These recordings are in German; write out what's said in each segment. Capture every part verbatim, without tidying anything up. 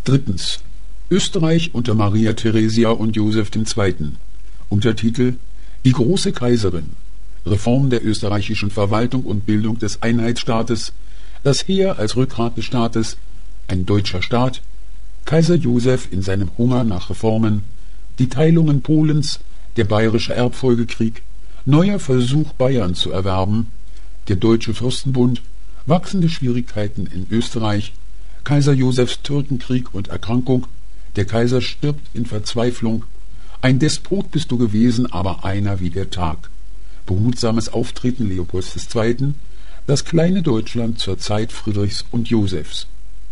Drittens. Österreich unter Maria Theresia und Joseph der Zweite. Untertitel: Die große Kaiserin. Reform der österreichischen Verwaltung und Bildung des Einheitsstaates. Das Heer als Rückgrat des Staates. Ein deutscher Staat. Kaiser Joseph in seinem Hunger nach Reformen. Die Teilungen Polens. Der bayerische Erbfolgekrieg. Neuer Versuch, Bayern zu erwerben. Der Deutsche Fürstenbund. Wachsende Schwierigkeiten in Österreich. Kaiser Josephs Türkenkrieg und Erkrankung. Der Kaiser stirbt in Verzweiflung. Ein Despot bist du gewesen, aber einer wie der Tag. Behutsames Auftreten Leopolds des Zweiten. Das kleine Deutschland zur Zeit Friedrichs und Josephs.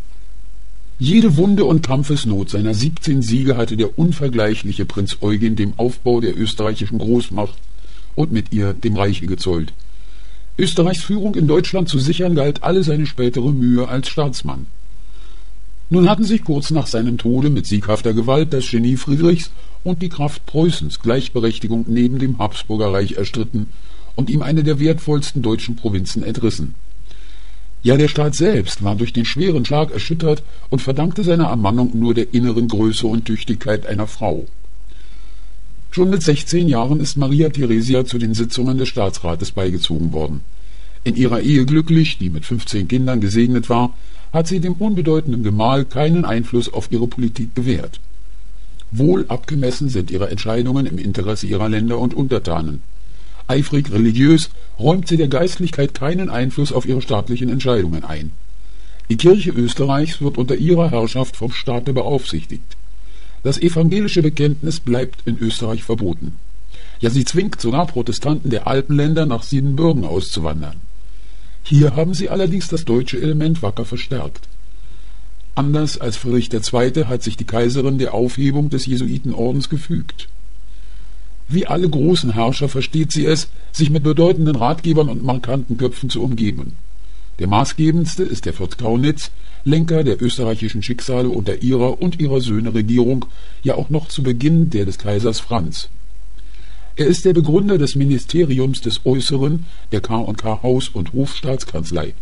Jede Wunde und Kampfesnot seiner siebzehn Siege hatte der unvergleichliche Prinz Eugen dem Aufbau der österreichischen Großmacht und mit ihr dem Reiche gezollt. Österreichs Führung in Deutschland zu sichern galt alle seine spätere Mühe als Staatsmann. Nun hatten sich kurz nach seinem Tode mit sieghafter Gewalt das Genie Friedrichs und die Kraft Preußens Gleichberechtigung neben dem Habsburgerreich erstritten und ihm eine der wertvollsten deutschen Provinzen entrissen. Ja, der Staat selbst war durch den schweren Schlag erschüttert und verdankte seine Ermannung nur der inneren Größe und Tüchtigkeit einer Frau. Schon mit sechzehn Jahren ist Maria Theresia zu den Sitzungen des Staatsrates beigezogen worden. In ihrer Ehe glücklich, die mit fünfzehn Kindern gesegnet war, hat sie dem unbedeutenden Gemahl keinen Einfluss auf ihre Politik gewährt. Wohl abgemessen sind ihre Entscheidungen im Interesse ihrer Länder und Untertanen. Eifrig religiös räumt sie der Geistlichkeit keinen Einfluss auf ihre staatlichen Entscheidungen ein. Die Kirche Österreichs wird unter ihrer Herrschaft vom Staate beaufsichtigt. Das evangelische Bekenntnis bleibt in Österreich verboten. Ja, sie zwingt sogar Protestanten der Alpenländer nach Siebenbürgen auszuwandern. Hier haben sie allerdings das deutsche Element wacker verstärkt. Anders als Friedrich der Zweite hat sich die Kaiserin der Aufhebung des Jesuitenordens gefügt. Wie alle großen Herrscher versteht sie es, sich mit bedeutenden Ratgebern und markanten Köpfen zu umgeben. Der maßgebendste ist der Fürst Kaunitz, Lenker der österreichischen Schicksale unter ihrer und ihrer Söhne Regierung, ja auch noch zu Beginn der des Kaisers Franz. Er ist der Begründer des Ministeriums des Äußeren, der K und K Haus- und Hofstaatskanzlei.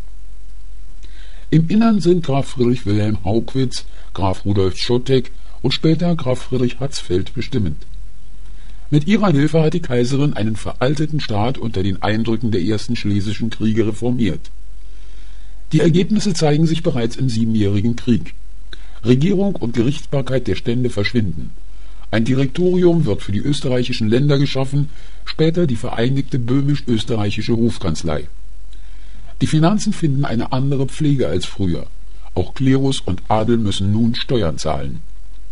Im Innern sind Graf Friedrich Wilhelm Haugwitz, Graf Rudolf Schotteck und später Graf Friedrich Hatzfeld bestimmend. Mit ihrer Hilfe hat die Kaiserin einen veralteten Staat unter den Eindrücken der ersten Schlesischen Kriege reformiert. Die Ergebnisse zeigen sich bereits im Siebenjährigen Krieg. Regierung und Gerichtsbarkeit der Stände verschwinden. Ein Direktorium wird für die österreichischen Länder geschaffen, später die Vereinigte Böhmisch-Österreichische Hofkanzlei. Die Finanzen finden eine andere Pflege als früher. Auch Klerus und Adel müssen nun Steuern zahlen.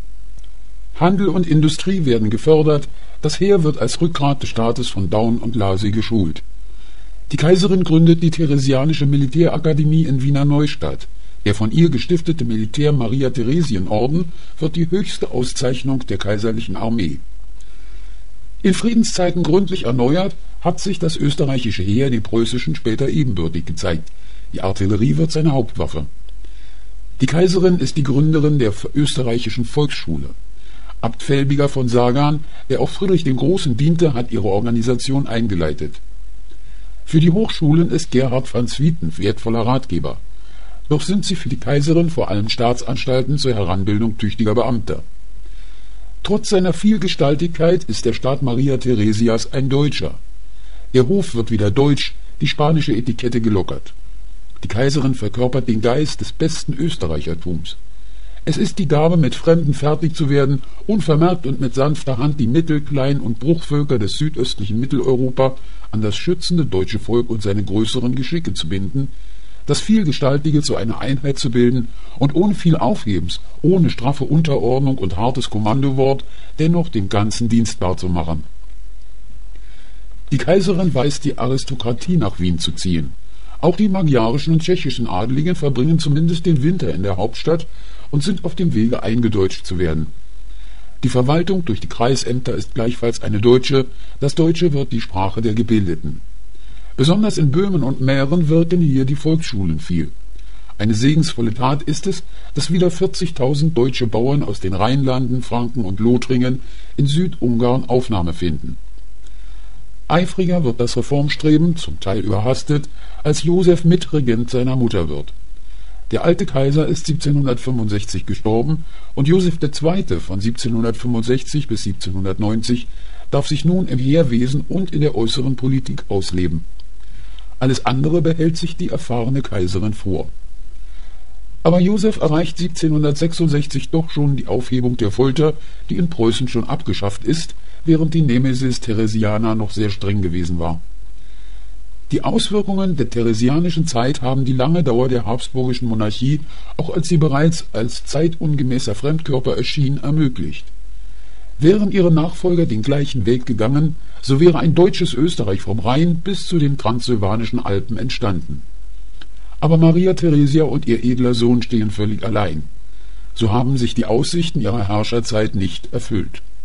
Handel und Industrie werden gefördert, das Heer wird als Rückgrat des Staates von Daun und Lacy geschult. Die Kaiserin gründet die Theresianische Militärakademie in Wiener Neustadt. Der von ihr gestiftete Militär-Maria-Theresien-Orden wird die höchste Auszeichnung der kaiserlichen Armee. In Friedenszeiten gründlich erneuert, hat sich das österreichische Heer den preußischen später ebenbürtig gezeigt. Die Artillerie wird seine Hauptwaffe. Die Kaiserin ist die Gründerin der österreichischen Volksschule. Abt Felbiger von Sagan, der auch Friedrich dem Großen diente, hat ihre Organisation eingeleitet. Für die Hochschulen ist Gerhard van Swieten wertvoller Ratgeber. Doch sind sie für die Kaiserin vor allem Staatsanstalten zur Heranbildung tüchtiger Beamter. Trotz seiner Vielgestaltigkeit ist der Staat Maria Theresias ein deutscher. Der Hof wird wieder deutsch, die spanische Etikette gelockert. Die Kaiserin verkörpert den Geist des besten Österreichertums. Es ist die Gabe, mit Fremden fertig zu werden, unvermerkt und mit sanfter Hand die Mittel-, Klein- und Bruchvölker des südöstlichen Mitteleuropa an das schützende deutsche Volk und seine größeren Geschicke zu binden, das Vielgestaltige zu einer Einheit zu bilden und ohne viel Aufhebens, ohne straffe Unterordnung und hartes Kommandowort dennoch dem Ganzen dienstbar zu machen. Die Kaiserin weiß die Aristokratie nach Wien zu ziehen. Auch die magyarischen und tschechischen Adeligen verbringen zumindest den Winter in der Hauptstadt und sind auf dem Wege eingedeutscht zu werden. Die Verwaltung durch die Kreisämter ist gleichfalls eine deutsche, das Deutsche wird die Sprache der Gebildeten. Besonders in Böhmen und Mähren wirken hier die Volksschulen viel. Eine segensvolle Tat ist es, dass wieder vierzigtausend deutsche Bauern aus den Rheinlanden, Franken und Lothringen in Südungarn Aufnahme finden. Eifriger wird das Reformstreben, zum Teil überhastet, als Joseph Mitregent seiner Mutter wird. Der alte Kaiser ist siebzehnhundertfünfundsechzig gestorben und Joseph der Zweite von siebzehnhundertfünfundsechzig bis siebzehnhundertneunzig darf sich nun im Heerwesen und in der äußeren Politik ausleben. Alles andere behält sich die erfahrene Kaiserin vor. Aber Joseph erreicht siebzehnhundertsechsundsechzig doch schon die Aufhebung der Folter, die in Preußen schon abgeschafft ist, während die Nemesis Theresiana noch sehr streng gewesen war. Die Auswirkungen der theresianischen Zeit haben die lange Dauer der habsburgischen Monarchie, auch als sie bereits als zeitungemäßer Fremdkörper erschien, ermöglicht. Wären ihre Nachfolger den gleichen Weg gegangen, so wäre ein deutsches Österreich vom Rhein bis zu den transsylvanischen Alpen entstanden. Aber Maria Theresia und ihr edler Sohn stehen völlig allein. So haben sich die Aussichten ihrer Herrscherzeit nicht erfüllt.